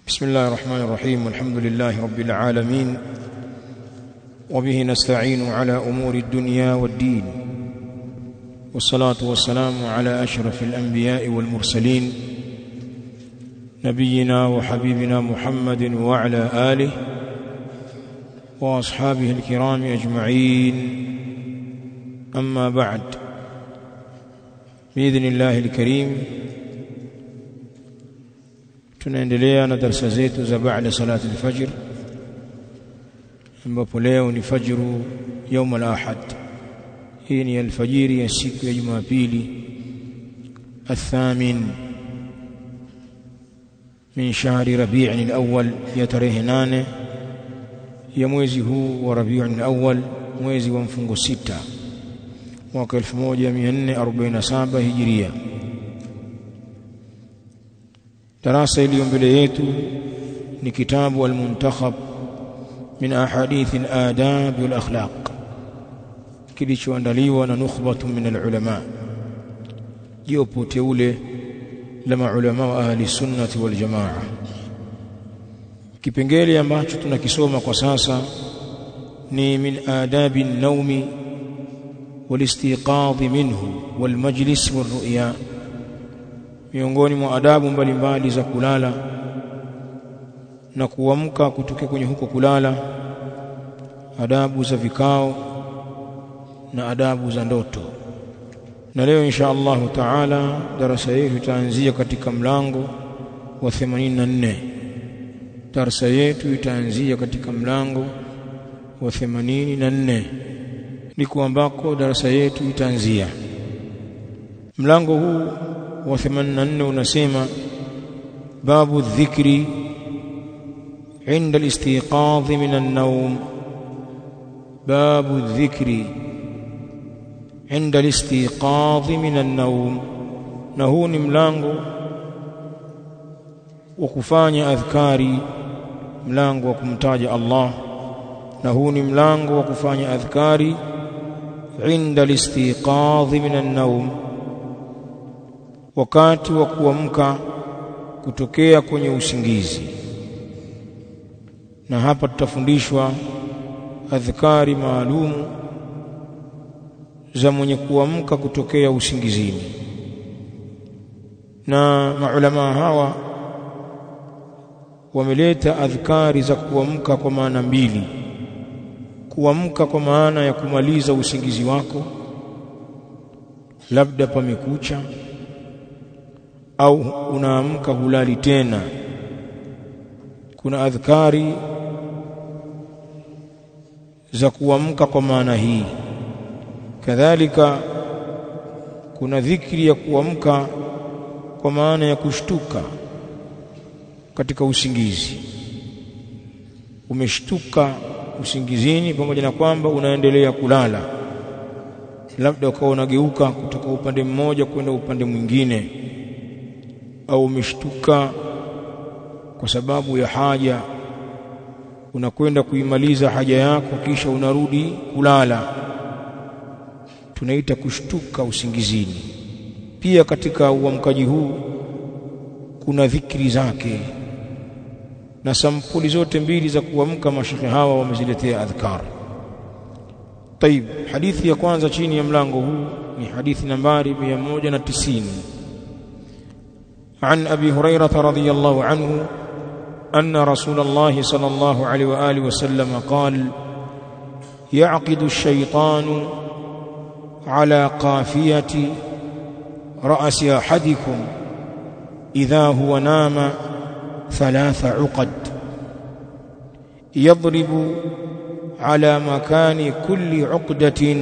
بسم الله الرحمن الرحيم والحمد لله رب العالمين وبه نستعين على أمور الدنيا والدين والصلاة والسلام على أشرف الأنبياء والمرسلين نبينا وحبيبنا محمد وعلى آله وأصحابه الكرام أجمعين أما بعد بإذن الله الكريم tunaendelea na darasa zetu za baada salati al-fajr ambapo leo ni fajru يوم الأحد. hii ni alfajiri ya siku ya Jumapili الثامن من شهر ربيع الأول ya tarehe 8 ya mwezi huu wa Rabiul Awwal, mwezi wa mfungo 6 mwaka 1447 Hijria. darasa iliyo mbele yetu ni kitabu al-Muntakhab min ahadith al-adab wal akhlaq, kilichoandaliwa na nukhbatun min al-ulama, jopo teule la maulama wa ahli sunnati wal jamaa. Kipengele ambacho tunakisoma kwa sasa ni min adabi an-nawmi wal istiqadh minhu wal majlis wal ru'ya, miongoni mwa adabu mbalimbali za kulala na kuamka kutoka kwenye huko kulala, adabu za vikao na adabu za ndoto. Na leo insha Allah taala darasa yetu itaanzia katika mlango wa 84. darasa yetu itaanzia katika mlango wa 84, ndiko ambako darasa yetu itaanzia. Mlango huu wa 84 unasema babu dhikri عند الاستيقاظ من النوم. باب الذكر عند الاستيقاظ من النوم. na huu ni mlango wa kufanya adhkari, mlango wa kumtaja Allah, na huu ni mlango wa kufanya adhkari عند الاستيقاظ من النوم, wakati wa kuamka kutokea kwenye usingizi. Na hapa tutafundishwa adhkari maalum za mwenye kuamka kutokea usingizini. Na maulama hawa wameleta adhkari za kuamka kwa maana mbili: kuamka kwa maana ya kumaliza usingizi wako, labda pamekucha au unaamka hulali tena. Kuna adhkari za kuamka kwa maana hii. Kadhalika kuna dhikri ya kuamka kwa maana ya kushtuka katika usingizi. Umeshtuka usingizini pamoja na kwamba unaendelea kulala, labda ukawa unageuka kutoka upande mmoja kwenda upande mwingine, au umeshtuka kwa sababu ya haja, unakwenda kuimaliza haja yako kisha unarudi kulala, tunaita kushtuka usingizini. Pia katika uamkaji huu kuna dhikri zake, na sampuli zote mbili za kuamka mashekhe hawa wameziletea adhkar. طيب, hadithi ya kwanza chini ya mlango huu ni hadithi nambari 190. عن أبي هريرة رضي الله عنه أن رسول الله صلى الله عليه وآله وسلم قال: يعقد الشيطان على قافية رأس أحدكم إذا هو نام 3 عقد، يضرب على مكان كل عقدة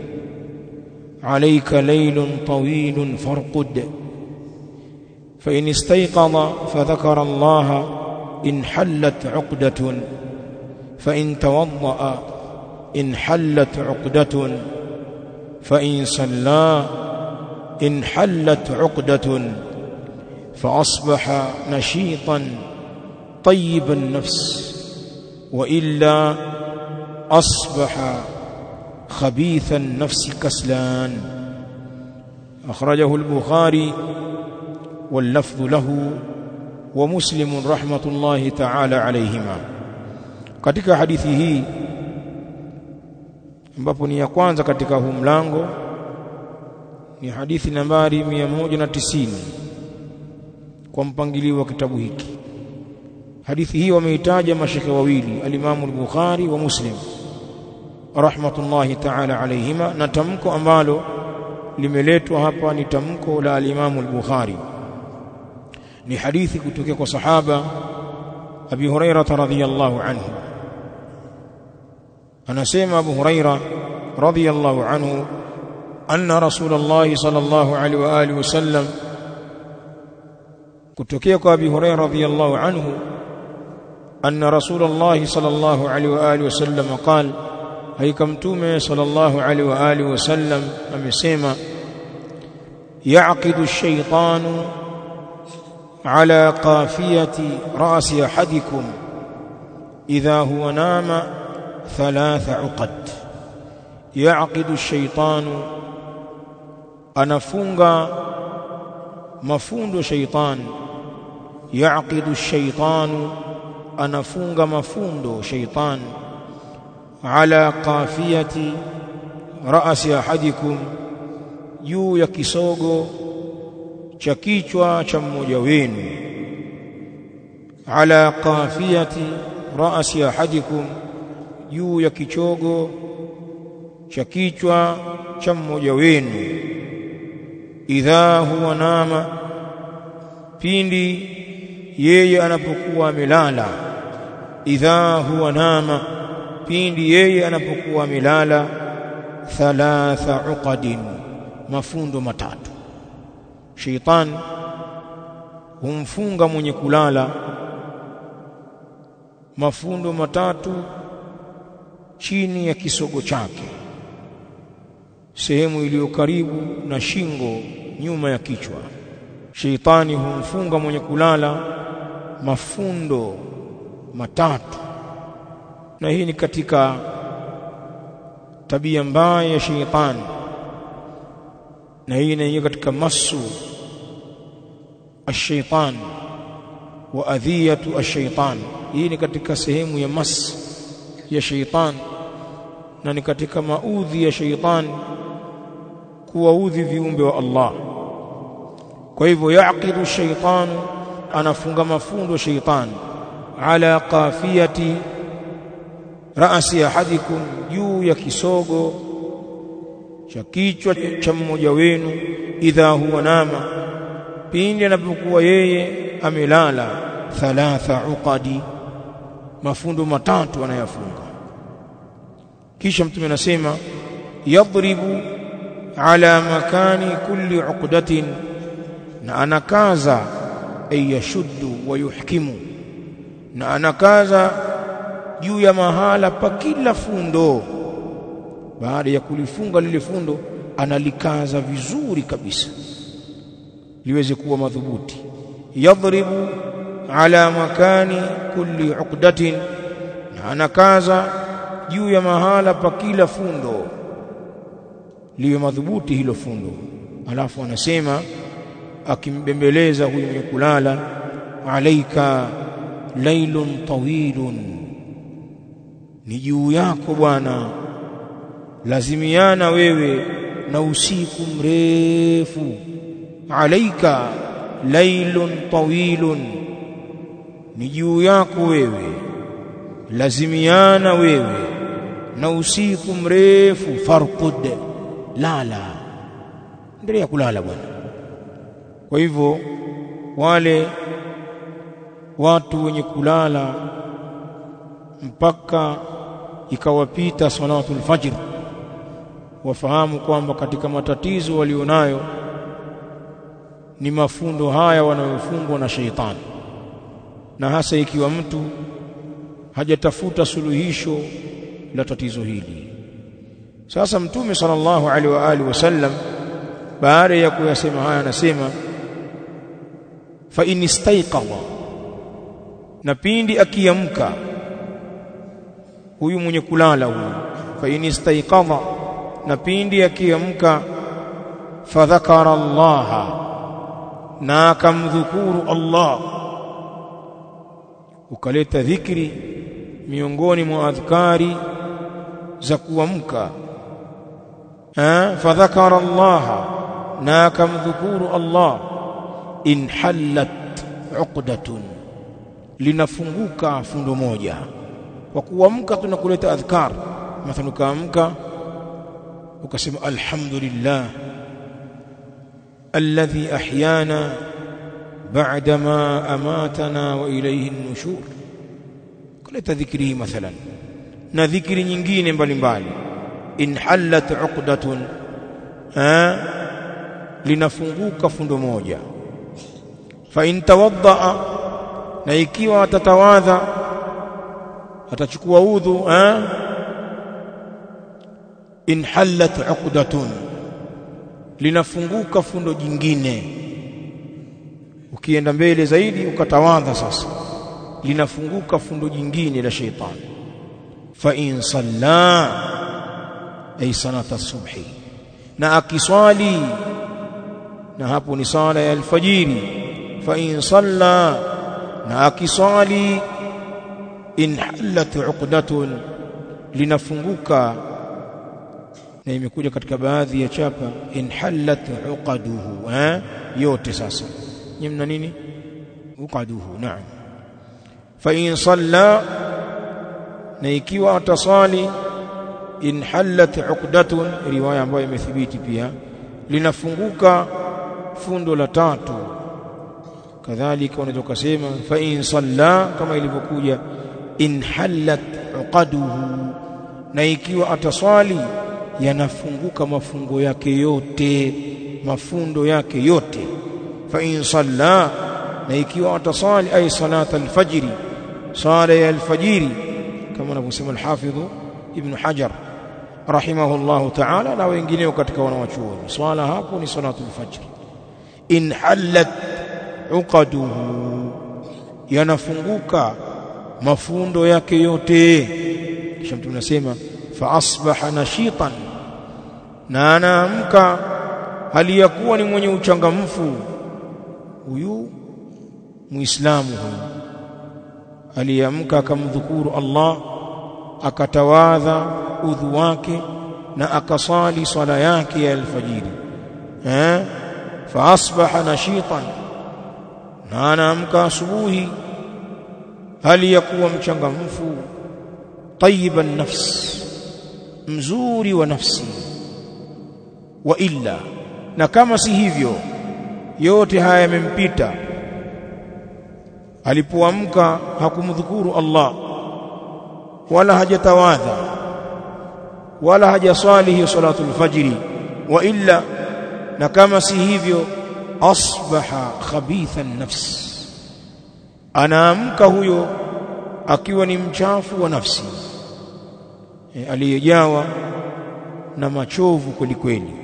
عليك ليل طويل فارقد، فإن استيقظ فذكر الله انحلت عقدة، فإن توضأ انحلت عقدة، فإن صلى انحلت عقدة، فأصبح نشيطا طيب النفس، وإلا أصبح خبيث النفس كسلان. أخرجه البخاري واللفظ له wa Muslim rahmatullahi ta'ala alayhima. Katika hadithi hii ambapo ni ya kwanza katika huu mlango, ni hadithi nambari 190 kwa mpangilio wa kitabu hiki. Hadithi hii wameitaja mashekhe wawili, al-Imam al-Bukhari wa Muslim rahmatullahi ta'ala alayhima, na tamko ambalo limeletwa hapa ni tamko la al-Imam al-Bukhari. Ni hadithi kutoka kwa sahaba Abi Hurairah radhiyallahu anhu. Anasema Abu Hurairah radhiyallahu anhu anna Rasulullah sallallahu alaihi wa alihi wasallam, kutokea kwa Abi Hurairah radhiyallahu anhu anna Rasulullah sallallahu alaihi wa alihi wasallam qala, haika mtume sallallahu alaihi wa alihi wasallam amesema, ya'qidu ash-shaytanu ala qafiyati ra'si ahadikum idha huwa nama 3 uqad. Ya'qidu ash-shaytanu, anafunga mafundo shaytan. Ya'qidu ash-shaytanu, anafunga mafundo shaytan. Ala qafiyati ra'si ahadikum, juu ya kisogo cha kichwa cha mmoja wenu. Ala qafiyati ra'si ahadikum, juu ya kichogo cha kichwa cha mmoja wenu. Idha huwa nama, pindi yeye anapokuwa amelala. Idha huwa nama, pindi yeye anapokuwa amelala. 3 uqadin, mafundo matatu. Shaitan humfunga mwenye kulala mafundo matatu chini ya kisogo chake, sehemu iliyo karibu na shingo, nyuma ya kichwa. Shaitani humfunga mwenye kulala mafundo matatu, na hii ni katika tabia mbaya ya shaitani, na hii ni katika masu ash-shaytan wa adhiyatu ash-shaytan. Hii ni katika sehemu ya mas ya shaytan, na ni katika maudhi ya shaytan kuwaudhi viumbe wa Allah. Kwa hivyo yaqidu ash-shaytan, anafunga mafundo shaytan. Ala qafiyati ra'si ahadikum, juu ya kisogo cha kichwa cha mmoja wenu. Idha huwa nama, pindi anapokuwa yeye amelala. 3 uqadi, mafundo matatu anayafunga. Kisha mtume anasema, yadribu ala makani kulli uqdatin, na anakaza ay yashuddu wa yuhkimu, na anakaza juu ya mahala pa kila fundo. Baada ya kulifunga lile fundo, analikaza vizuri kabisa liweze kuwa madhubuti. Yadribu ala makani kulli uqdatin, na anakaza juu ya mahala pa kila fundo liwe madhubuti hilo fundo. Alafu anasema akimbembeleza huyu mwenye kulala, alaika laylun tawilun, ni juu yako bwana, lazimiana wewe na usiku mrefu. Alaika laylun tawilun, ni juu yako wewe, lazimiana wewe na usiku mrefu. Farqud, lala, endelea kulala bwana. Kwa hivyo wale watu wenye kulala mpaka ikawapita salatul fajr, wafahamu kwamba katika matatizo walionayo ni mafundo haya wanayofungwa na shaitani, na hasa ikiwa mtu hajatafuta suluhisho la tatizo hili. Sasa mtume sallallahu alaihi wa alihi wasallam baada ya kuyasema haya anasema, fa in istayqadha, na pindi akiamka huyu mwenye kulala huyu. Fa in istayqadha, na pindi akiamka. Fadhakara Allah, na akamdhukuru Allah. ukaleta dhikri miongoni mwa adhkari za kuamka, fadhakara Allah, na akamdhukuru Allah, inhallat uqdatun, linafunguka fundo moja. Kwa kuamka tunakuleta adhkar, mathalan ukaamka ukasema alhamdulillah alladhi ahyana ba'da ma amatana wa ilayhi an-nushur, kuleta dhikri mathalan na dhikri nyingine mbalimbali. Inhallat uqdatun, linafunguka fundo moja. Fa in tawaddaa, na ikiwa atatawadha, atachukua udhu, inhallat uqdatun, linafunguka fundo jingine. Ukienda mbele zaidi ukatawadha sasa, linafunguka fundo jingine la shaitani. Fa in salla, ay salata subhi, na akiswali, na hapo ni sala ya alfajiri. Fa in salla, na akiswali, inhallat uqdatun, linafunguka. Na imekuja katika baadhi ya chapa inhallat uqaduhu, yote sasa nyimna nini uqaduhu. Naam. Fa in salla, na ikiwa atasali, inhallat uqdatun, riwaya ambayo imethibiti pia, linafunguka fundo la tatu. Kadhalika unaweza kusema fa in salla, kama ilivyokuja inhallat uqaduhu, na ikiwa ataswali, yanafunguka mafungo yake yote, mafundo yake yote. Fa in salla, na ikiwa atasali, ay salata alfajiri, sala ya alfajiri, kama anavyosema al-Hafidh Ibn Hajar rahimahullahu ta'ala na wengineo katika wanawachuoni, swala hapo ni salatu al-fajr. Inhallat uqaduhu, yanafunguka mafundo yake yote. Kisha mtu anasema fa asbaha nashitan, na anaamka hali ya kuwa ni mwenye uchangamfu. Huyu muislamu huyu aliamka akamdhukuru Allah, akatawadha udhu wake, na akasali swala yake ya alfajiri. Fa asbaha nashitan, na anaamka asubuhi hali ya kuwa mchangamfu. Tayyiban nafs, mzuri wa nafsi. Wa illa, na kama si hivyo, yote haya yamempita, alipoamka hakumdhukuru Allah, wala hajatawadha, wala hajaswali hiyo salatu al-fajri. Wa illa, na kama si hivyo, asbaha khabithan nafs, anaamka huyo akiwa ni mchafu wa nafsi, aliyejawa na machovu kweli kweli.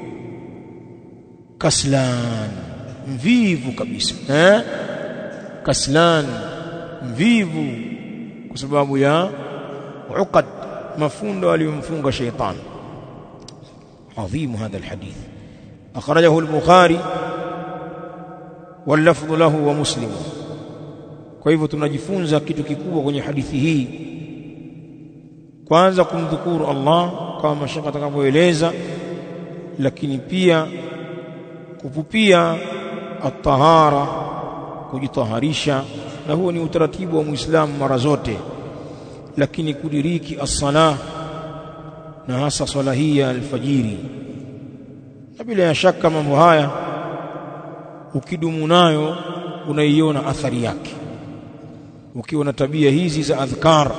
Kaslan, mvivu kabisa, kaslan, mvivu, kwa sababu ya uqad, mafundo aliyomfunga shaytan. Adhim hadha alhadith, akhrajahu al-Bukhari wal lafdhu lahu wa Muslim. Kwa hivyo tunajifunza kitu kikubwa kwenye hadithi hii. Kwanza kumdhukuru Allah kama mashaka atakavyoeleza, lakini pia kupupia at-tahara, kujitaharisha, na huo ni utaratibu wa Muislamu mara zote. Lakini kudiriki as-salah, na hasa swala hii ya alfajiri, na bila ya shaka mambo haya ukidumu nayo unaiona athari yake. Ukiwa na tabia hizi za adhkar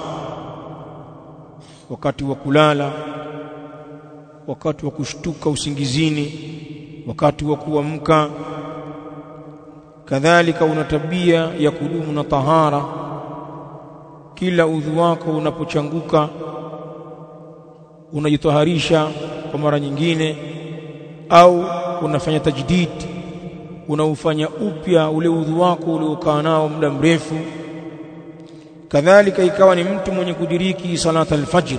wakati wa kulala, wakati wa kushtuka usingizini, wakati wa kuamka, kadhalika una tabia ya kudumu na tahara. Kila udhu wako unapochanguka unajitaharisha kwa mara nyingine, au unafanya tajdid, unaufanya upya ule udhu wako uliokaa nao muda mrefu. Kadhalika ikawa ni mtu mwenye kudiriki salata al-fajr,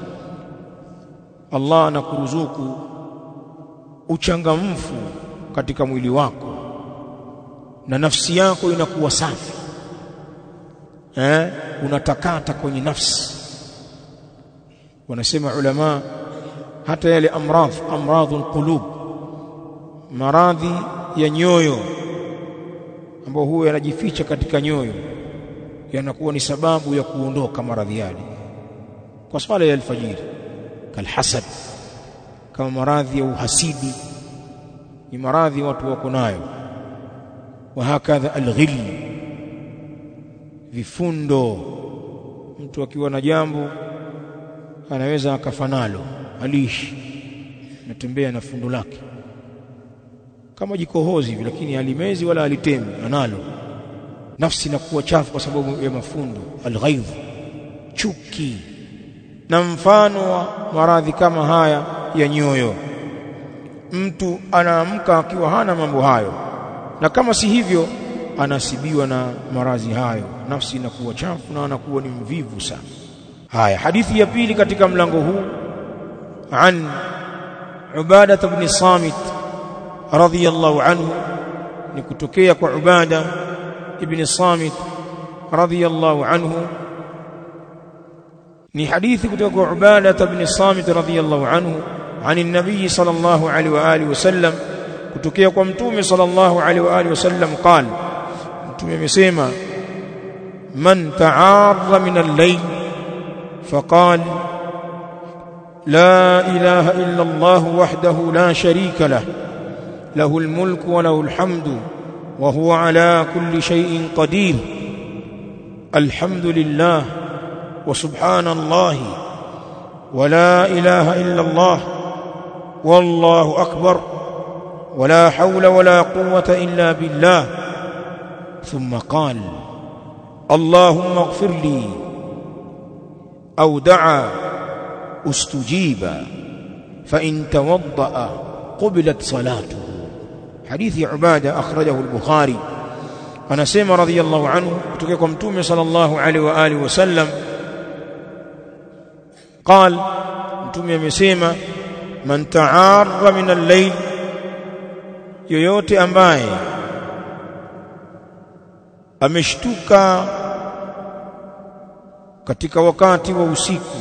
Allah anakuruzuku uchangamfu katika mwili wako, na nafsi yako inakuwa safi. unatakata kwenye nafsi. Wanasema ulama hata yale amradhul qulub, maradhi ya nyoyo ambao huwa yanajificha katika nyoyo, yanakuwa ni sababu ya kuondoka maradhi yale kwa swala ya alfajiri, kalhasad, kama maradhi ya uhasidi, ni maradhi watu wako nayo. Wa hakadha alghil, vifundo. Mtu akiwa na jambo anaweza akafanalo, aliishi natembea na fundo lake kama jikohozi hivi, lakini halimezi wala halitemi, analo. Nafsi inakuwa chafu kwa sababu ya mafundo. Alghaidh, chuki na mfano wa maradhi kama haya ya nyoyo. Mtu anaamka akiwa hana mambo hayo, na kama si hivyo anasibiwa na maradhi hayo, nafsi inakuwa chafu na anakuwa ni mvivu sana. Haya, hadithi ya pili katika mlango huu, an Ubadah ibn Samit radhiyallahu anhu, ni kutokea kwa Ubadah ibn Samit radhiyallahu anhu. ni hadithi kutoka kwa Ubadah ibn Samit radhiyallahu anhu عن النبي صلى الله عليه وآله وسلم kutokea kwa mtume sallallahu alaihi wa alihi wasallam قال, mtume amesema, man ta'arra min al-layl faqal la ilaha illa Allah wahdahu la sharika lah lahu al-mulku wa lahu al-hamdu wa huwa ala kulli shay'in qadir alhamdulillah wa subhanallahi wa la ilaha illa Allah والله أكبر ولا حول ولا قوة إلا بالله ثم قال اللهم اغفر لي أو دعا استجيب فإن توضأ قبلت صلاته. حديث عبادة أخرجه البخاري. أنا سيما رضي الله عنه كتككم تومي صلى الله عليه وآله وسلم قال, تومي مسيما man ta'arra min al-layl, yoyote ambaye ameshtuka katika wakati wa usiku.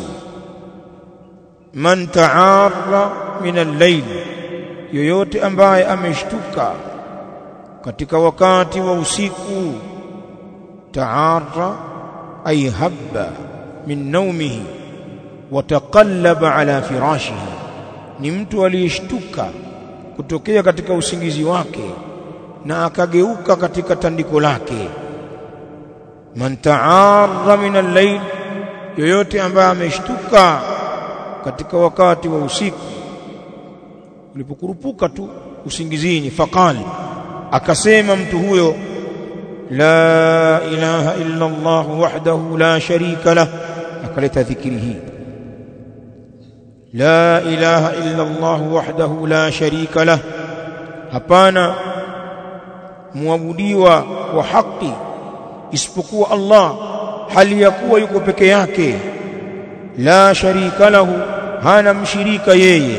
Man ta'arra min al-layl, yoyote ambaye ameshtuka katika wakati wa usiku. Ta'arra ay habba min nawmihi wa taqallaba ala firashihi, ni mtu aliyeshtuka kutokea katika usingizi wake na akageuka katika tandiko lake. Man ta'arra min al-layl, yoyote ambaye ameshtuka katika wakati wa usiku, ulipokurupuka tu usingizini. Faqal, akasema mtu huyo, la ilaha illa Allah wahdahu la sharika lah, akaleta dhikri hii, la ilaha illa Allah wahdahu la sharika lah, hapana muabudiwa wa haki isipokuwa Allah, hali ya kuwa yuko peke yake. La sharika lahu, hana mshirika yeye.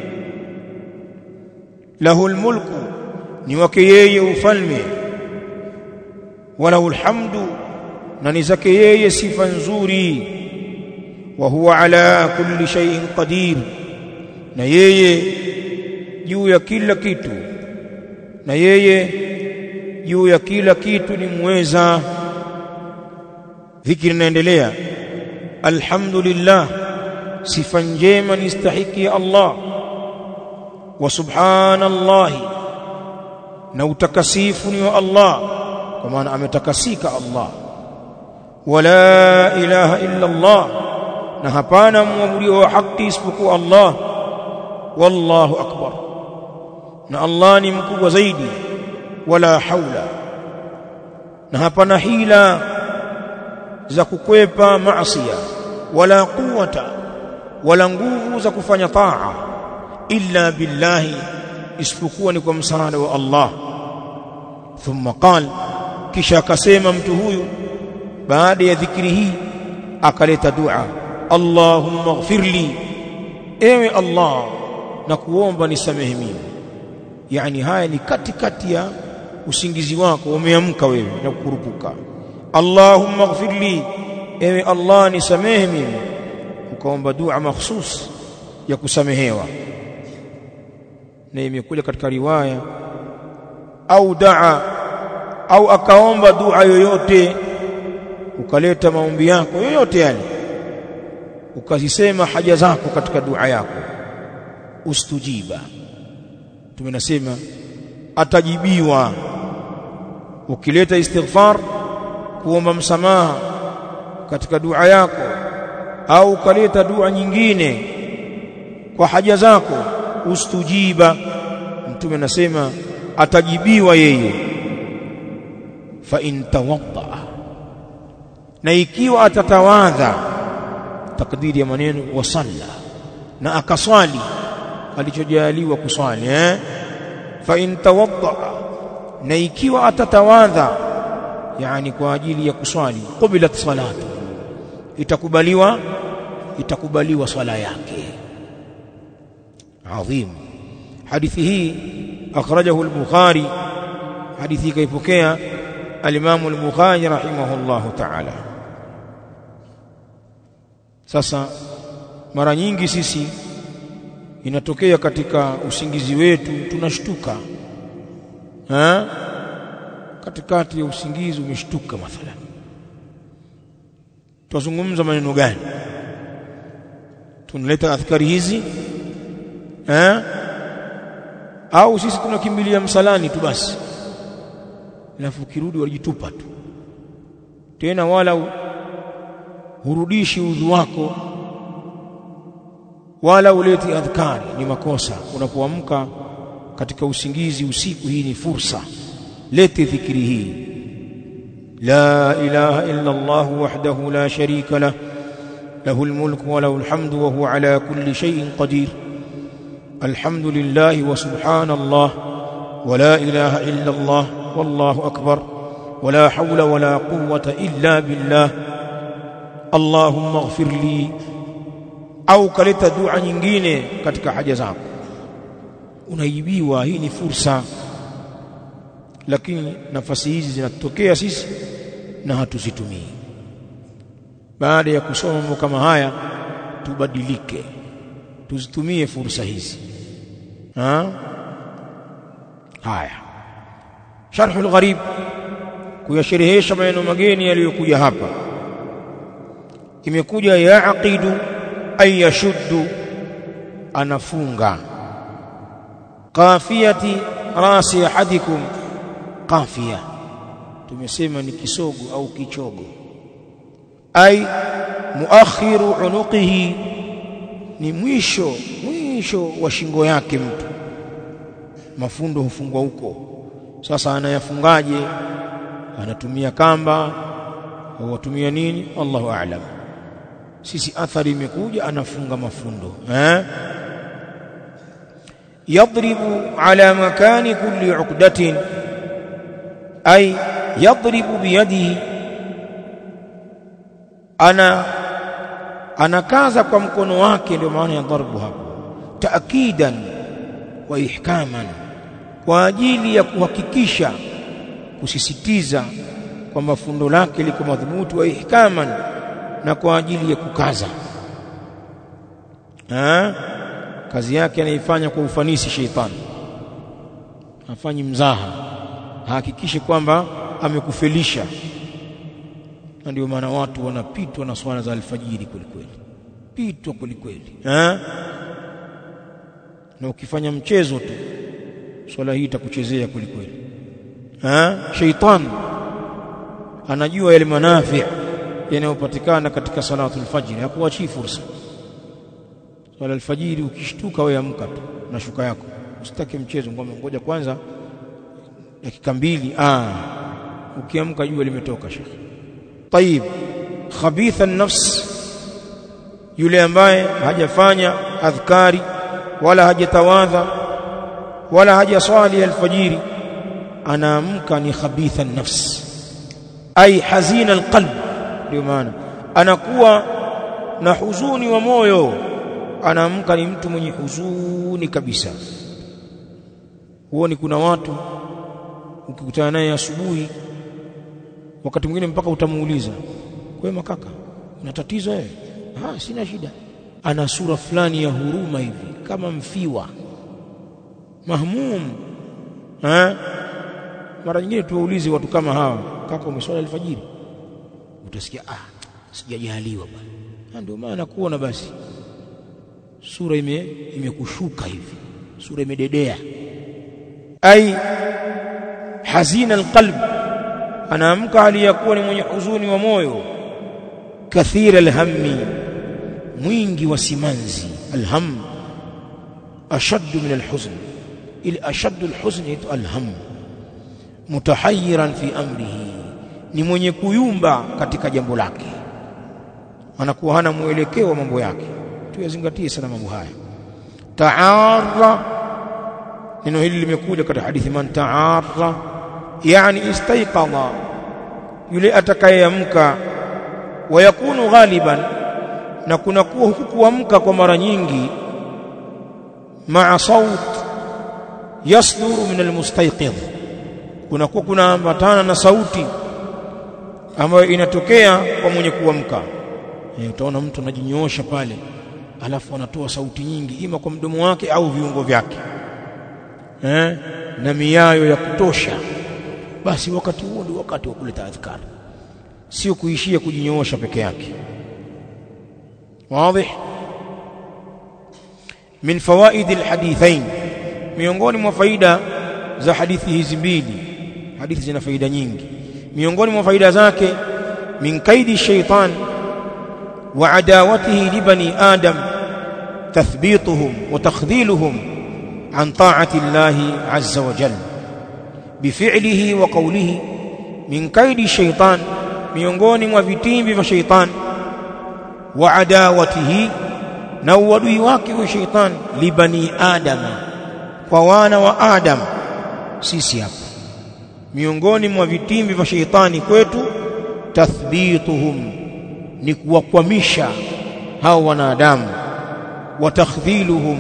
Lahul mulku, ni wake yeye ufalme. Walahul hamdu, na ni zake yeye sifa nzuri. Wa huwa ala kulli shay'in qadir, na yeye juu ya kila kitu, na yeye juu ya kila kitu ni muweza. Dhikri inaendelea, alhamdulillah, sifa njema ni stahiki ya Allah. Wa subhanallah, na utakasifu ni wa Allah, kwa maana ametakasika Allah. Wa la ilaha illa Allah, na hapana muabudiwa wa haki isipokuwa Allah. Wallahu akbar, na Allah ni mkubwa zaidi. Wala haula, na hapana hila za kukwepa maasiya, wala quwwata, wala nguvu za kufanya taa, illa billahi, isipokuwa ni kwa msaada wa Allah. Thumma qala, kisha akasema mtu huyu baada ya dhikri hii akaleta dua, Allahumma ighfirli, ewe Allah na kuomba nisamehe mimi. Yani haya ni katikati ya usingizi wako, umeamka wewe na kukurupuka, Allahumma ighfir li, ewe Allah nisamehe mimi, ukaomba dua mahsus ya kusamehewa. Na imekuja katika riwaya au daa au akaomba dua yoyote, ukaleta maombi yako yoyote yale, ukazisema haja zako katika dua yako, ustujiba, tumenasema atajibiwa. Ukileta istighfar, kuomba msamaha katika dua yako, au ukaleta dua nyingine kwa haja zako, ustujiba, mtume anasema atajibiwa yeye. Fa in tawadda, na ikiwa atatawadha, takdiri ya maneno wasalla, na akaswali alichojaliwa kuswali. Fa in tawadda, na ikiwa atatawadha, yani kwa ajili ya kuswali, qubilat salatu, itakubaliwa swala yake. Adhim. Hadithi hii akhrajahu al-Bukhari, hadithi kaipokea al-Imam al-Bukhari rahimahullahu ta'ala. Sasa mara nyingi sisi inatokea katika usingizi wetu tunashtuka, katikati ya usingizi umeshtuka mathalan, tuzungumza maneno gani? Tunaleta adhkari hizi au sisi tunakimbilia msalani tu basi, alafu kirudi walijitupa tu tena, wala hurudishi udhu wako wala uleti adhkari. Ni makosa. Unapoamka katika usingizi usiku, hii ni fursa, lete dhikri hii: la ilaha illa Allah wahdahu la sharika lah, lahul mulku wa lahul hamdu wa huwa ala kulli shay'in qadir, alhamdulillah wa subhanallah wa la ilaha illa Allah wallahu akbar wa la hawla wa la quwwata illa billah, Allahumma ighfir li. Au kaleta dua nyingine katika haja zako, unaibiwa. Hii ni fursa, lakini nafasi hizi zinatokea sisi na hatuzitumii. Baada ya kusoma mambo kama haya, tubadilike, tuzitumie fursa hizi. Haya, Sharhul Gharib, kuyasherehesha maneno mageni yaliyokuja hapa. Imekuja yaaqidu ay yashuddu, anafunga. Qafiyati rasi ahadikum, qafia tumesema ni kisogo au kichogo. Ay muakhiru unuqihi, ni mwisho wa shingo yake mtu, mafundo hufungwa huko. Sasa anayafungaje? Anatumia kamba au watumia nini? Allahu a'lam. Sisi athari imekuja anafunga mafundo. Yadribu ala makani kulli uqdatin, ay yadribu biyadihi, anakaza kwa mkono wake. Ndio maana ya darbu hapo, taakidan wa ihkaman, kwa ajili ya kuhakikisha, kusisitiza kwamba fundo lake liko madhubuti, wa ihkaman, na kwa ajili ya kukaza. Kazi yake anaifanya kwa ufanisi. Sheitani hafanyi mzaha, hakikishe kwamba amekufelisha. Na ndio maana watu wanapitwa na swala za alfajiri kweli, pitwa kweli. Na ukifanya mchezo tu, swala hii itakuchezea kweli. Sheitani anajua yale manafi' yanayopatikana katika salatul fajr, hakuachii fursa. Swala alfajiri ukishtuka, wewe amka tu na shuka yako, usitake mchezo, ngoja kwanza dakika 2. Ukiamka jua limetoka shekhi. Tayib, khabitha an-nafs, yule ambaye hajafanya adhkari wala hajatawadha wala hajaswali alfajiri, anaamka ni khabitha an-nafs, ay hazina alqalb. Ndio maana anakuwa na huzuni wa moyo, anaamka ni mtu mwenye huzuni kabisa. Huoni kuna watu ukikutana naye asubuhi wakati mwingine mpaka utamuuliza, "Wewe makaka, una tatizo wewe?" Sina shida." Ana sura fulani ya huruma hivi kama mfiwa. Mahmum. Mara nyingine tuwaulize watu kama hawa, "Kaka, umeswali alfajiri?" Utasikia, "Sijajaliwa bwana." Ndio maana kuona basi sura imekushuka hivi, sura imededea. Ai hazina alqalb, anaamka aliyakuwa ni mwenye huzuni wa moyo. Kathira alhammi, mwingi wa simanzi. Alham ashaddu min alhuzn, ila ashaddu alhuzn alham. Mutahayyiran fi amrihi, ni mwenye kuyumba katika jambo lake, anakuwa hana mwelekeo wa mambo yake. Tuyazingatie sana mambo haya. Ta'arra, neno hili limekuja katika hadithi, man ta'arra yani istayqadha, yule atakayeamka. Wa yakunu ghaliban, na kunakuwa huku kuamka kwa mara nyingi, ma'a saut yasduru min almustayqidh, kunakuwa kunaambatana na sauti ambayo inatokea kwa mwenye kuamka. Utaona mtu anajinyoosha pale, alafu anatoa sauti nyingi, ima kwa mdomo wake au viungo vyake, na miayo ya kutosha. Basi wakati huo ndio wakati wa kuleta adhkar, sio kuishia kujinyoosha peke yake. Wazi? Min fawaid alhadithain, miongoni mwa faida za hadithi hizi mbili. Hadithi zina faida nyingi. Miongoni mwa faida zake, min kaidi shaytan wa adawatihi li bani adam tathbituhum wa takhdhiluhum an ta'ati Allahi azza wa jalla bifi'lihi wa qawlihi. Min kaidi shaytan, miongoni mwa vitimbi vya shaytan, wa adawatihi, na uadui wake wa shaytan, li bani adama, kwa wana wa Adam, sisi hapa. Miongoni mwa vitimbi vya shaytani kwetu, tathbituhum, ni kuwakwamisha hao wanadamu, wa takhdhiluhum,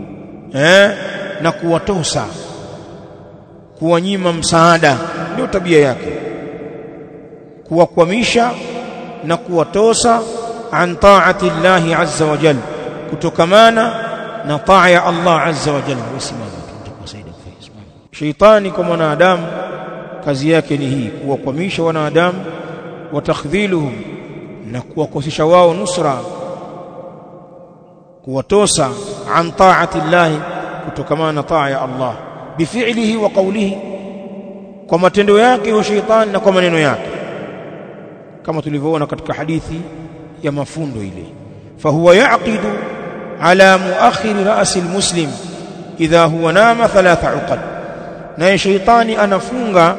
na kuwatosa, kuwanyima msaada. Ndio tabia yake, kuwakwamisha na kuwatosa, an ta'ati Allahi azza wa jalla, kutokamana na taa ya Allah azza wa jalla. Usimame, tutakusaidia kufahamu. Shaytani kwa wanadamu kazi yake ni hii, kuwakwamisha wanadamu, wa takhdhiluhum, na kuwakosesha wao nusra, kuwatosa, an ta'ati Allahi, kutokamana na taa ya Allah, bifi'lihi wa qawlihi, kwa matendo yake wa shaytan na kwa maneno yake, kama tulivyoona katika hadithi ya mafundo ile. Fahuwa yaqidu ala muakhir ra's almuslim idha huwa nama 3 uqad, na shaytani anafunga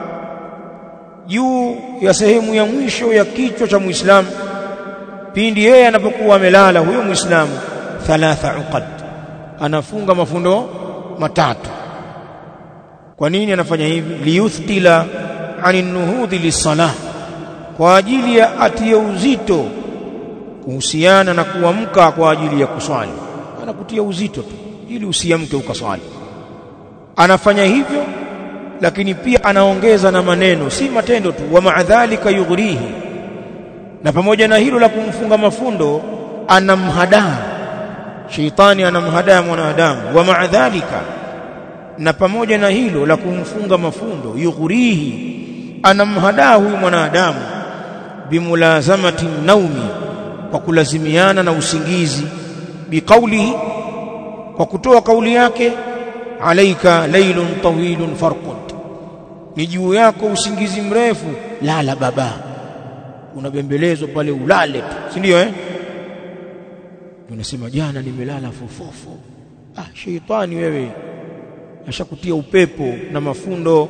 juu ya sehemu ya mwisho ya kichwa cha Muislamu pindi yeye anapokuwa amelala. Huyo Muislamu 3 uqad, anafunga mafundo 3. Kwa nini anafanya hivi? Liyuthqila anin nuhudhi lisalah, kwa ajili ya atie uzito kuhusiana na kuamka kwa ajili ya kuswali. Anakutia uzito tu ili usiamke ukaswali. Anafanya hivyo, lakini pia anaongeza na maneno, si matendo tu. Wa ma'adhalika yughrihi, na pamoja na hilo la kumfunga mafundo, anamhadaa shaytani, anamhadaa mwanadamu. Wa ma'adhalika, na pamoja na hilo la kumfunga mafundo, yughrihi, anamhadaa huyu mwanadamu, bimulazamati naumi, kwa kulazimiana na usingizi, biqaulihi, kwa kutoa kauli yake, alaika laylun tawilun farqud, ni juu yako usingizi mrefu, lala baba. Unabembelezwa pale ulale tu, si ndio? Unasema jana nimelala fofofo. Shaytani wewe ashakutia upepo na mafundo.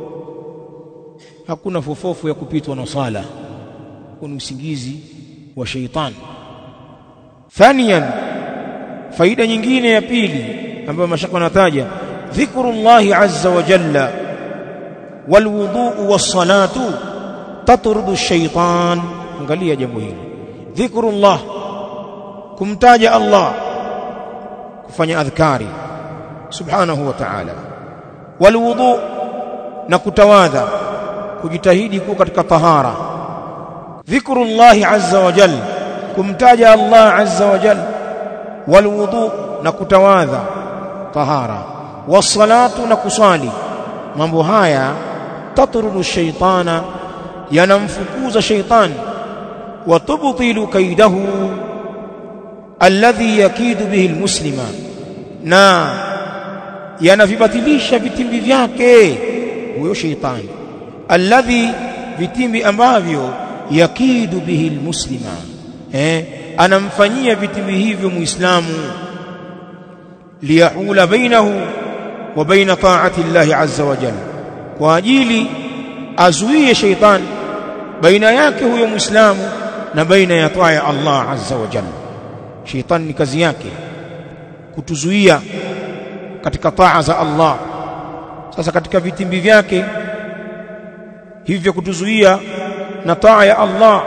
Hakuna fofofu ya kupitwa na sala, kuna usingizi wa shaytani. Thaniyan, faida nyingine ya pili ambayo mashaka wanataja, dhikrullahi azza wa jalla wal wudu was-salatu tatrudu ash-shaytan. Angalia jambo hili, dhikrullah, kumtaja Allah, kufanya adhkari subhanahu wa ta'ala, wal wudu, na kutawadha, kujitahidi kuwa katika tahara. Dhikrullah azza wa jalla, kumtaja Allah azza wa jalla, wal wudu, na kutawadha tahara, wassalatu, na kusali. Mambo haya tatrudu shaytana, yanamfukuza shaytan, wa tubtilu kaidahu alladhi yakidu bihi almuslima, na yanavibatilisha vitimbi vyake huyo shaytani, alladhi, vitimbi ambavyo yakidu bihi almuslima, anamfanyia vitimbi hivyo muislamu, liyahula bainahu wa baina ta'ati Allah azza wa jalla, kwa ajili azuie shaytan baina yake huyo muislamu na baina ya taa ya Allah azza wa jalla. Shaytan ni kazi yake kutuzuia katika taa za Allah. Sasa katika vitimbi vyake hivyo kutuzuia na taa ya Allah,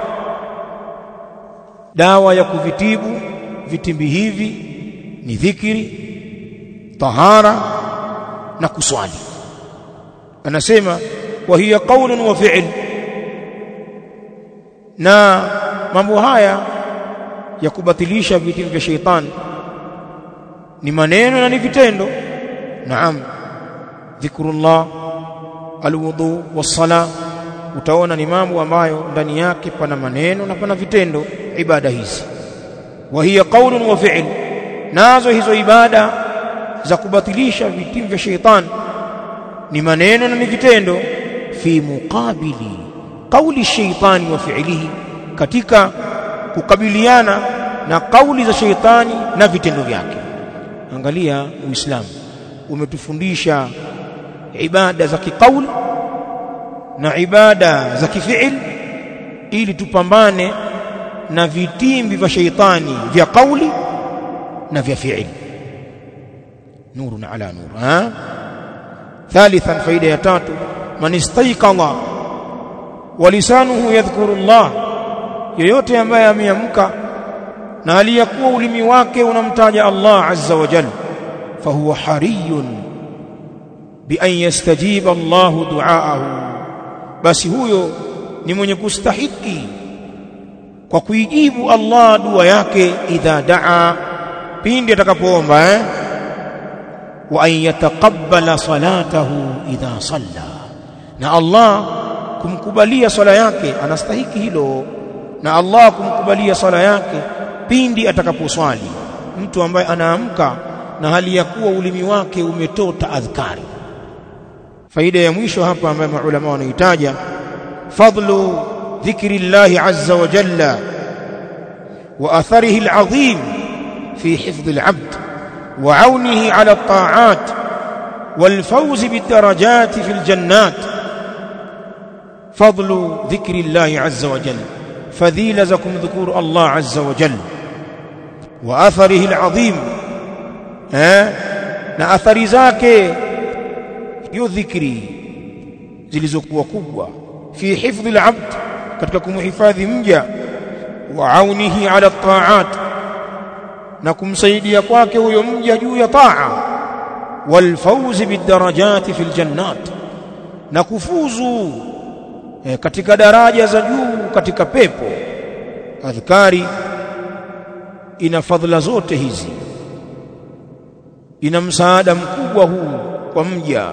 dawa ya kuvitibu vitimbi hivi ni dhikri, tahara na kuswali. Anasema wa hiya qaulun wa fi'l, na mambo haya ya kubatilisha vitimbi vya shaytan ni maneno na ni vitendo. Naam, dhikrullah, alwudu, wassala, utaona ni mambo ambayo ndani yake pana maneno na pana vitendo ibada hizi. Wa hiya qaulun wa fi'l, nazo hizo ibada za kubatilisha vitimbi vya shaytan ni maneno na ni vitendo, fi muqabili qauli shaytani wa fi'lihi, katika kukabiliana na kauli za shaytani na vitendo vyake. Angalia, Uislamu umetufundisha ibada za kikauli na ibada za kifi'il ili tupambane na vitimbi vya shaytani vya kauli na vya fi'il. Nurun ala nur. Thalithan, faida ya tatu, man istayqadha wa lisanuhu yadhkurullah, yeyote ambaye ameamka na aliyakuwa ulimi wake unamtaja Allah azza wa jalla, fahuwa hariyun bi an yastajiba Allahu duaahu, basi huyo ni mwenye kustahiki kwa kuijibu Allah dua yake, idha daa, pindi atakapoomba, wa an yataqabbala salatahu idha salla, na Allah kumkubalia sala yake, anastahiki hilo, na Allah kumkubalia sala yake pindi atakaposwali. Mtu ambaye anaamka na hali ya kuwa ulimi wake umetota adhkari. Faida ya mwisho hapa ambayo maulama wanaitaja, fadlu dhikri Allah azza wa jalla wa atharihi alazim fi hifdhi alabd wa aunihi ala at-ta'at wal fawz bid-darajat fi al-jannat. fadlu dhikri Allah azza wa jalla, fadhila za kumdhukuru Allah azza wa jalla, wa atharihi alazim, na athari zake hiyo dhikri zilizokuwa kubwa, fi hifdhi alabd, katika kumhifadhi mja, wa aunihi ala at-ta'at, na kumsaidia kwake huyo mja juu ya taa, wal fawz bid-darajati fil jannat, na kufuzu katika daraja za juu katika pepo. Adhkari ina fadhila zote hizi, ina msaada mkubwa huu kwa mja.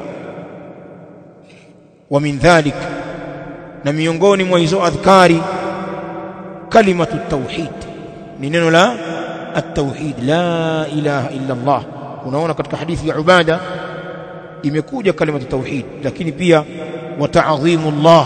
Wa min dhalik, na miongoni mwa hizo adhkari, kalimatu tauhid, ni neno la at-tauhid, la ilaha illa Allah. Unaona katika hadithi ya Ubada imekuja kalimatu tauhid, lakini pia wa ta'dhimullah,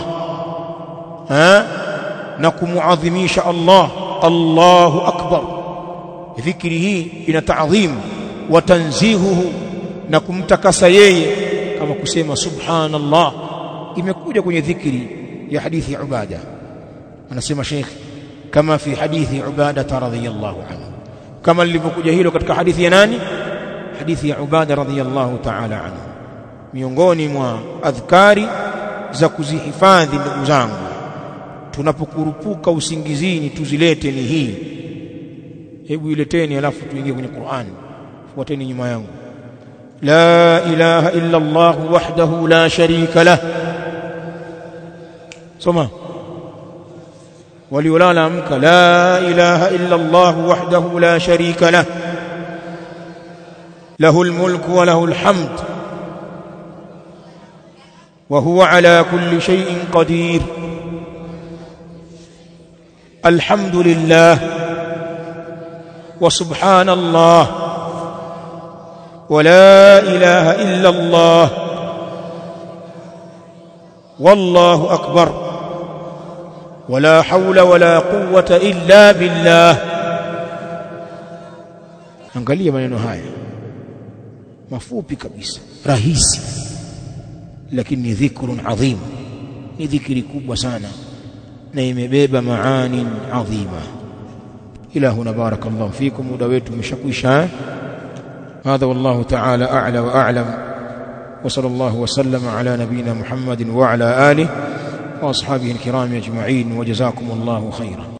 na kumuadhimisha Allah, Allahu akbar. Dhikri hii ina ta'dhim wa tanzihuhu, na kumtakasa yeye, kama kusema subhanallah, imekuja kwenye dhikri ya hadithi ya Ubada. Anasema Sheikh, kama fi hadithi Ubada radhiyallahu anhu, kama lilivyokuja hilo katika hadithi ya nani? Hadithi ya Ubada radhiyallahu ta'ala anhu. Miongoni mwa adhkari za kuzihifadhi, ndugu zangu, tunapokurupuka usingizini tuzilete ni hii. Hebu ileteni alafu tuingie kwenye Qur'an. Fuateni nyuma yangu. La ilaha illa Allah wahdahu la sharika lah, soma waliolala amka la ilaha illa Allah wahdahu la sharika lah lahul mulku wa lahul hamd wa huwa ala kulli shay'in qadir alhamdulillah wa subhanallah wa la ilaha illa Allah wallahu akbar ولا حول ولا قوة إلا بالله. angalia maneno haya mafupi kabisa rahisi lakini ni dhikrun adhim, ni dhikri kubwa sana na imebeba maani adhima. ila huna barakallahu fikum, muda wetu umeshakwisha. hadha wallahu ta'ala a'la wa a'lam wa sallallahu wa sallama ala nabiyyina Muhammadin wa ala alihi وأصحابه الكرام أجمعين وجزاكم الله خيرا.